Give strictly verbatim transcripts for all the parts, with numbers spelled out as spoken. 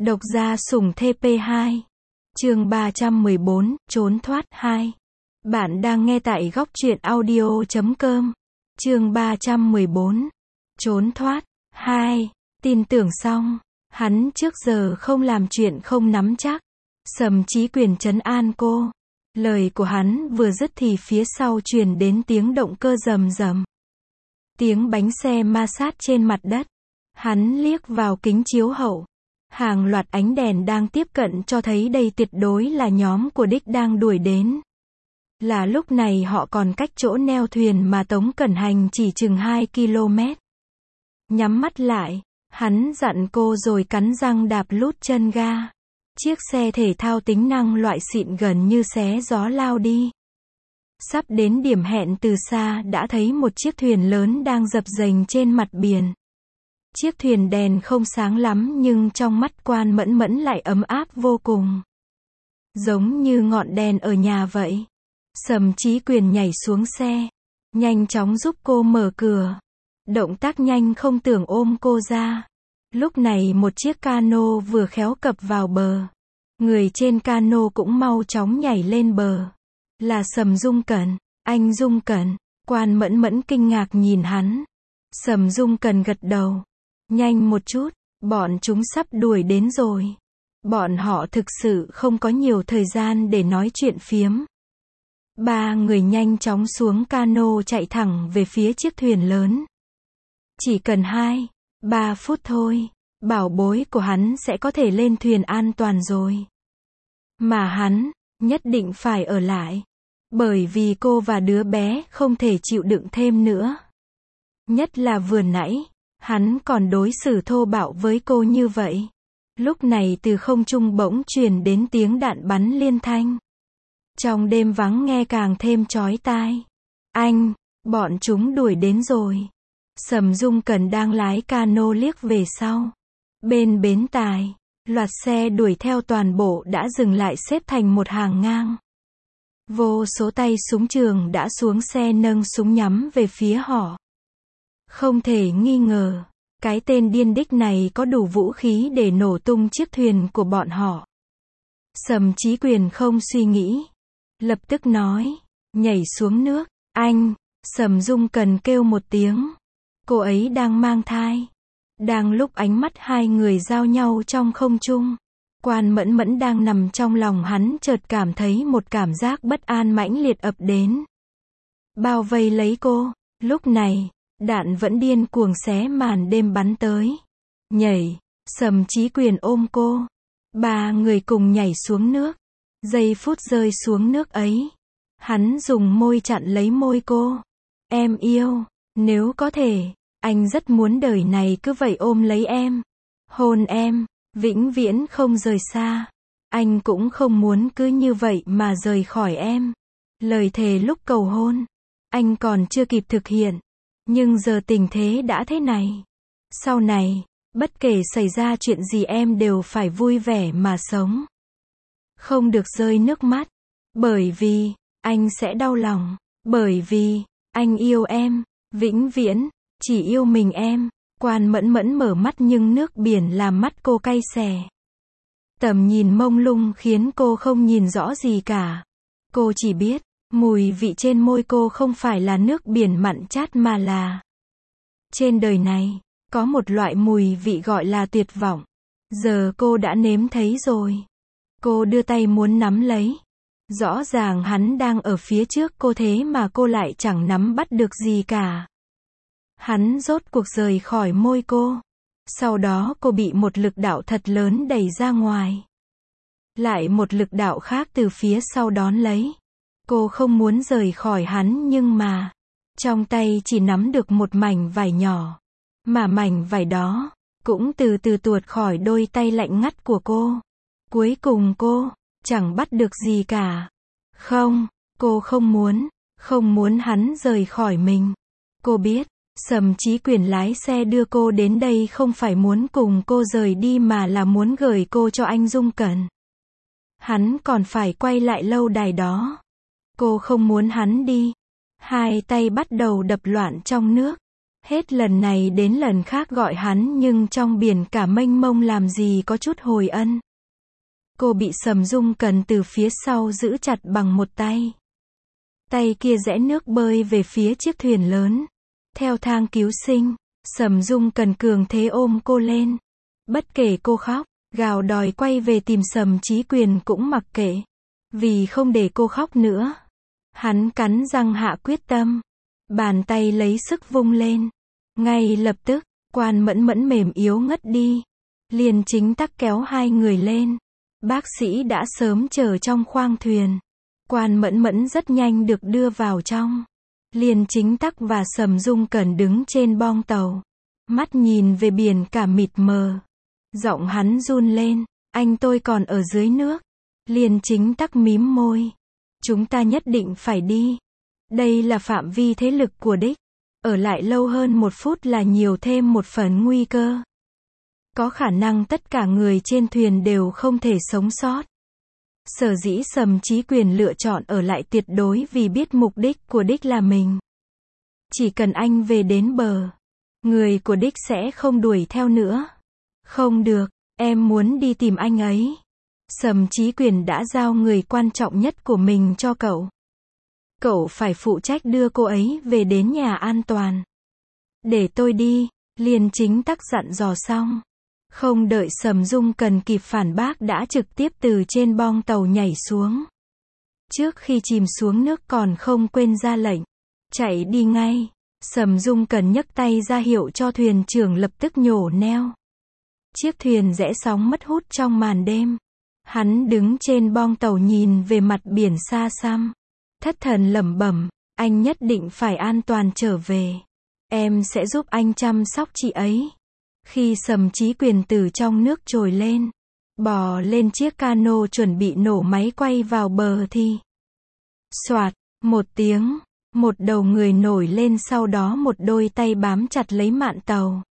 Độc gia sủng T P hai. Chương ba trăm mười bốn, trốn thoát hai. Bạn đang nghe tại góc truyện audio chấm com. Chương ba trăm mười bốn, trốn thoát hai. Tin tưởng xong, hắn trước giờ không làm chuyện không nắm chắc. Sầm Chí Quyền trấn an cô. Lời của hắn vừa dứt thì phía sau truyền đến tiếng động cơ rầm rầm. Tiếng bánh xe ma sát trên mặt đất. Hắn liếc vào kính chiếu hậu. Hàng loạt ánh đèn đang tiếp cận cho thấy đây tuyệt đối là nhóm của đích đang đuổi đến. Là lúc này họ còn cách chỗ neo thuyền mà Tống Cẩn Hành chỉ chừng hai ki lô mét. Nhắm mắt lại, hắn dặn cô rồi cắn răng đạp lút chân ga. Chiếc xe thể thao tính năng loại xịn gần như xé gió lao đi. Sắp đến điểm hẹn từ xa đã thấy một chiếc thuyền lớn đang dập dềnh trên mặt biển. Chiếc thuyền đèn không sáng lắm nhưng trong mắt Quan Mẫn Mẫn lại ấm áp vô cùng. Giống như ngọn đèn ở nhà vậy. Sầm Chí Quyền nhảy xuống xe. Nhanh chóng giúp cô mở cửa. Động tác nhanh không tưởng ôm cô ra. Lúc này một chiếc cano vừa khéo cập vào bờ. Người trên cano cũng mau chóng nhảy lên bờ. Là Sầm Dung Cẩn. Anh Dung Cẩn. Quan Mẫn Mẫn kinh ngạc nhìn hắn. Sầm Dung Cẩn gật đầu. Nhanh một chút, bọn chúng sắp đuổi đến rồi. Bọn họ thực sự không có nhiều thời gian để nói chuyện phiếm. Ba người nhanh chóng xuống cano chạy thẳng về phía chiếc thuyền lớn. Chỉ cần hai, ba phút thôi, bảo bối của hắn sẽ có thể lên thuyền an toàn rồi. Mà hắn, nhất định phải ở lại. Bởi vì cô và đứa bé không thể chịu đựng thêm nữa. Nhất là vừa nãy. Hắn còn đối xử thô bạo với cô như vậy. Lúc này từ không trung bỗng truyền đến tiếng đạn bắn liên thanh. Trong đêm vắng nghe càng thêm chói tai. Anh, bọn chúng đuổi đến rồi. Sầm Dung Cẩn đang lái cano liếc về sau. Bên bến tải, loạt xe đuổi theo toàn bộ đã dừng lại xếp thành một hàng ngang. Vô số tay súng trường đã xuống xe nâng súng nhắm về phía họ. Không thể nghi ngờ, cái tên điên đích này có đủ vũ khí để nổ tung chiếc thuyền của bọn họ. Sầm Chí Quyền không suy nghĩ. Lập tức nói, nhảy xuống nước, anh, Sầm Dung Cẩn kêu một tiếng. Cô ấy đang mang thai. Đang lúc ánh mắt hai người giao nhau trong không trung. Quan Mẫn Mẫn đang nằm trong lòng hắn chợt cảm thấy một cảm giác bất an mãnh liệt ập đến. Bao vây lấy cô, lúc này. Đạn vẫn điên cuồng xé màn đêm bắn tới. Nhảy, Sầm Chí Quyền ôm cô. Ba người cùng nhảy xuống nước. Giây phút rơi xuống nước ấy. Hắn dùng môi chặn lấy môi cô. Em yêu, nếu có thể, anh rất muốn đời này cứ vậy ôm lấy em. Hôn em, vĩnh viễn không rời xa. Anh cũng không muốn cứ như vậy mà rời khỏi em. Lời thề lúc cầu hôn, anh còn chưa kịp thực hiện. Nhưng giờ tình thế đã thế này. Sau này, bất kể xảy ra chuyện gì em đều phải vui vẻ mà sống. Không được rơi nước mắt. Bởi vì, anh sẽ đau lòng. Bởi vì, anh yêu em. Vĩnh viễn, chỉ yêu mình em. Quan Mẫn Mẫn mở mắt nhưng nước biển làm mắt cô cay xè. Tầm nhìn mông lung khiến cô không nhìn rõ gì cả. Cô chỉ biết. Mùi vị trên môi cô không phải là nước biển mặn chát mà là. Trên đời này, có một loại mùi vị gọi là tuyệt vọng. Giờ cô đã nếm thấy rồi. Cô đưa tay muốn nắm lấy. Rõ ràng hắn đang ở phía trước cô thế mà cô lại chẳng nắm bắt được gì cả. Hắn rốt cuộc rời khỏi môi cô. Sau đó cô bị một lực đạo thật lớn đẩy ra ngoài. Lại một lực đạo khác từ phía sau đón lấy. Cô không muốn rời khỏi hắn nhưng mà, trong tay chỉ nắm được một mảnh vải nhỏ. Mà mảnh vải đó, cũng từ từ tuột khỏi đôi tay lạnh ngắt của cô. Cuối cùng cô, chẳng bắt được gì cả. Không, cô không muốn, không muốn hắn rời khỏi mình. Cô biết, Sầm Chí Quyền lái xe đưa cô đến đây không phải muốn cùng cô rời đi mà là muốn gửi cô cho anh Dung Cẩn. Hắn còn phải quay lại lâu đài đó. Cô không muốn hắn đi. Hai tay bắt đầu đập loạn trong nước. Hết lần này đến lần khác gọi hắn nhưng trong biển cả mênh mông làm gì có chút hồi ân. Cô bị Sầm Dung Cần từ phía sau giữ chặt bằng một tay. Tay kia rẽ nước bơi về phía chiếc thuyền lớn. Theo thang cứu sinh, Sầm Dung Cần cường thế ôm cô lên. Bất kể cô khóc, gào đòi quay về tìm Sầm Chí Quyền cũng mặc kệ. Vì không để cô khóc nữa, hắn cắn răng hạ quyết tâm. Bàn tay lấy sức vung lên. Ngay lập tức, Quan Mẫn Mẫn mềm yếu ngất đi. Liền Chính Tắc kéo hai người lên. Bác sĩ đã sớm chờ trong khoang thuyền. Quan Mẫn Mẫn rất nhanh được đưa vào trong. Liền Chính Tắc và Sầm Dung Cẩn đứng trên bong tàu. Mắt nhìn về biển cả mịt mờ. Giọng hắn run lên. Anh tôi còn ở dưới nước. Liền Chính Tắc mím môi. Chúng ta nhất định phải đi. Đây là phạm vi thế lực của đích. Ở lại lâu hơn một phút là nhiều thêm một phần nguy cơ. Có khả năng tất cả người trên thuyền đều không thể sống sót. Sở dĩ Sầm Chí Quyền lựa chọn ở lại tuyệt đối vì biết mục đích của đích là mình. Chỉ cần anh về đến bờ, người của đích sẽ không đuổi theo nữa. Không được, em muốn đi tìm anh ấy. Sầm Chí Quyền đã giao người quan trọng nhất của mình cho cậu. Cậu phải phụ trách đưa cô ấy về đến nhà an toàn. Để tôi đi, Liền Chính Tắc dặn dò xong. Không đợi Sầm Dung Cần kịp phản bác đã trực tiếp từ trên bong tàu nhảy xuống. Trước khi chìm xuống nước còn không quên ra lệnh. Chạy đi ngay. Sầm Dung Cần nhấc tay ra hiệu cho thuyền trưởng lập tức nhổ neo. Chiếc thuyền rẽ sóng mất hút trong màn đêm. Hắn đứng trên bong tàu nhìn về mặt biển xa xăm. Thất thần lẩm bẩm, anh nhất định phải an toàn trở về. Em sẽ giúp anh chăm sóc chị ấy. Khi Sầm Chí Quyền từ trong nước trồi lên, bò lên chiếc cano chuẩn bị nổ máy quay vào bờ thì soạt, một tiếng, một đầu người nổi lên sau đó một đôi tay bám chặt lấy mạn tàu.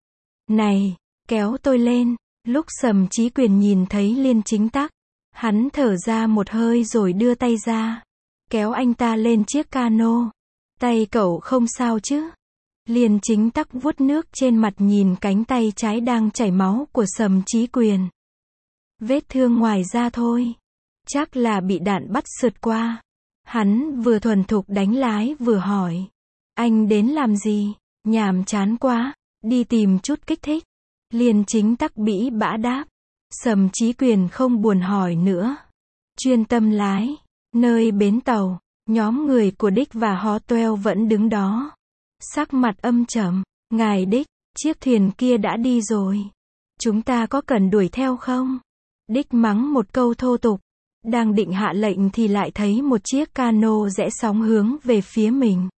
Này, kéo tôi lên. Lúc Sầm Chí Quyền nhìn thấy Liên Chính Tắc, hắn thở ra một hơi rồi đưa tay ra. Kéo anh ta lên chiếc cano. Tay cậu không sao chứ? Liên Chính Tắc vuốt nước trên mặt nhìn cánh tay trái đang chảy máu của Sầm Chí Quyền. Vết thương ngoài da thôi. Chắc là bị đạn bắt sượt qua. Hắn vừa thuần thục đánh lái vừa hỏi. Anh đến làm gì? Nhàm chán quá. Đi tìm chút kích thích. Liên Chính Tắc bĩ bã đáp. Sầm Chí Quyền không buồn hỏi nữa. Chuyên tâm lái. Nơi bến tàu, nhóm người của đích và Hó Toeo vẫn đứng đó. Sắc mặt âm trầm. Ngài đích, chiếc thuyền kia đã đi rồi. Chúng ta có cần đuổi theo không? Đích mắng một câu thô tục. Đang định hạ lệnh thì lại thấy một chiếc cano rẽ sóng hướng về phía mình.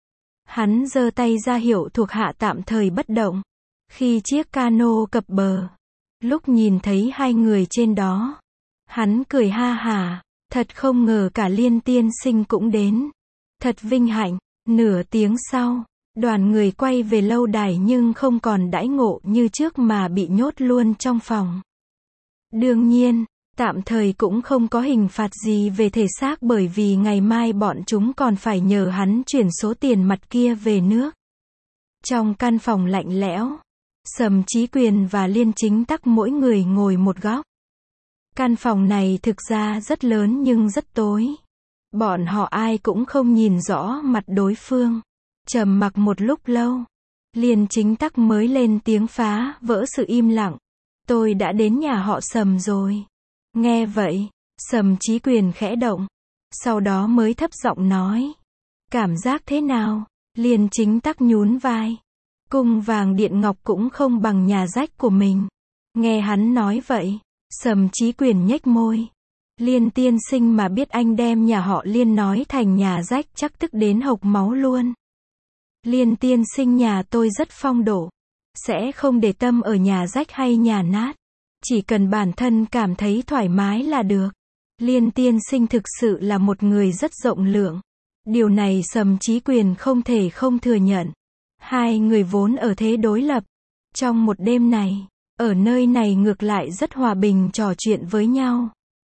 Hắn giơ tay ra hiệu thuộc hạ tạm thời bất động. Khi chiếc cano cập bờ, lúc nhìn thấy hai người trên đó, hắn cười ha hả. Thật không ngờ cả Liên tiên sinh cũng đến. Thật vinh hạnh. Nửa tiếng sau, đoàn người quay về lâu đài nhưng không còn đãi ngộ như trước mà bị nhốt luôn trong phòng. Đương nhiên, tạm thời cũng không có hình phạt gì về thể xác bởi vì ngày mai bọn chúng còn phải nhờ hắn chuyển số tiền mặt kia về nước. Trong căn phòng lạnh lẽo, Sầm Chí Quyền và Liên Chính Tắc mỗi người ngồi một góc. Căn phòng này thực ra rất lớn nhưng rất tối. Bọn họ ai cũng không nhìn rõ mặt đối phương. Trầm mặc một lúc lâu, Liên Chính Tắc mới lên tiếng phá vỡ sự im lặng. Tôi đã đến nhà họ Sầm rồi. Nghe vậy, Sầm Chí Quyền khẽ động. Sau đó mới thấp giọng nói. Cảm giác thế nào? Liên Chính Tắc nhún vai. Cung vàng điện ngọc cũng không bằng nhà rách của mình. Nghe hắn nói vậy, Sầm Chí Quyền nhếch môi. Liên tiên sinh mà biết anh đem nhà họ Liên nói thành nhà rách chắc tức đến hộc máu luôn. Liên tiên sinh nhà tôi rất phong độ. Sẽ không để tâm ở nhà rách hay nhà nát. Chỉ cần bản thân cảm thấy thoải mái là được. Liên tiên sinh thực sự là một người rất rộng lượng. Điều này Sầm Chí Quyền không thể không thừa nhận. Hai người vốn ở thế đối lập. Trong một đêm này, ở nơi này ngược lại rất hòa bình trò chuyện với nhau.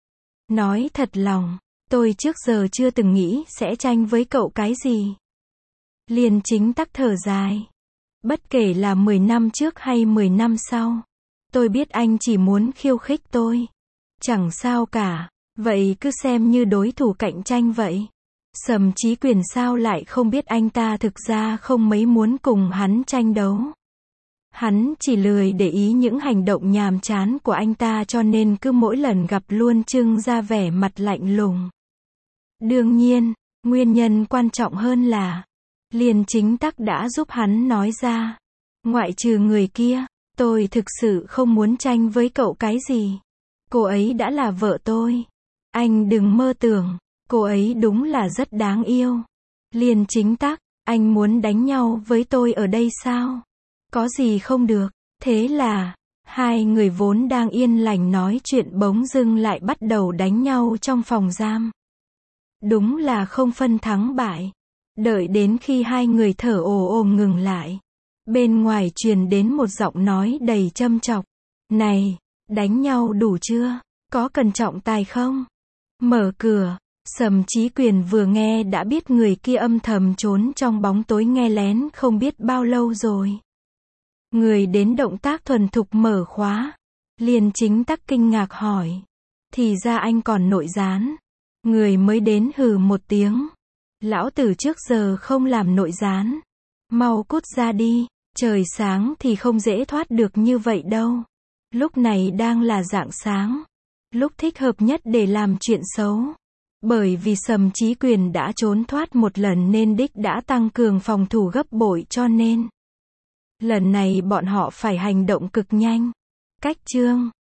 Nói thật lòng, tôi trước giờ chưa từng nghĩ sẽ tranh với cậu cái gì. Liên Chính Tắc thở dài. Bất kể là mười năm trước hay mười năm sau. Tôi biết anh chỉ muốn khiêu khích tôi. Chẳng sao cả. Vậy cứ xem như đối thủ cạnh tranh vậy. Sầm Chí Quyền sao lại không biết anh ta thực ra không mấy muốn cùng hắn tranh đấu. Hắn chỉ lười để ý những hành động nhàm chán của anh ta cho nên cứ mỗi lần gặp luôn trưng ra vẻ mặt lạnh lùng. Đương nhiên, nguyên nhân quan trọng hơn là Liên Chính Tắc đã giúp hắn nói ra. Ngoại trừ người kia, tôi thực sự không muốn tranh với cậu cái gì. Cô ấy đã là vợ tôi. Anh đừng mơ tưởng, cô ấy đúng là rất đáng yêu. Liên Chính Tắc, anh muốn đánh nhau với tôi ở đây sao? Có gì không được. Thế là, hai người vốn đang yên lành nói chuyện bỗng dưng lại bắt đầu đánh nhau trong phòng giam. Đúng là không phân thắng bại. Đợi đến khi hai người thở ồ ồ ngừng lại. Bên ngoài truyền đến một giọng nói đầy châm chọc. Này, đánh nhau đủ chưa? Có cần trọng tài không? Mở cửa, Sầm Chí Quyền vừa nghe đã biết người kia âm thầm trốn trong bóng tối nghe lén không biết bao lâu rồi. Người đến động tác thuần thục mở khóa. Liên Chính Tắc kinh ngạc hỏi. Thì ra anh còn nội gián. Người mới đến hừ một tiếng. Lão tử trước giờ không làm nội gián. Mau cút ra đi. Trời sáng thì không dễ thoát được như vậy đâu. Lúc này đang là rạng sáng. Lúc thích hợp nhất để làm chuyện xấu. Bởi vì Sầm Chí Quyền đã trốn thoát một lần nên đích đã tăng cường phòng thủ gấp bội cho nên lần này bọn họ phải hành động cực nhanh. Cách chương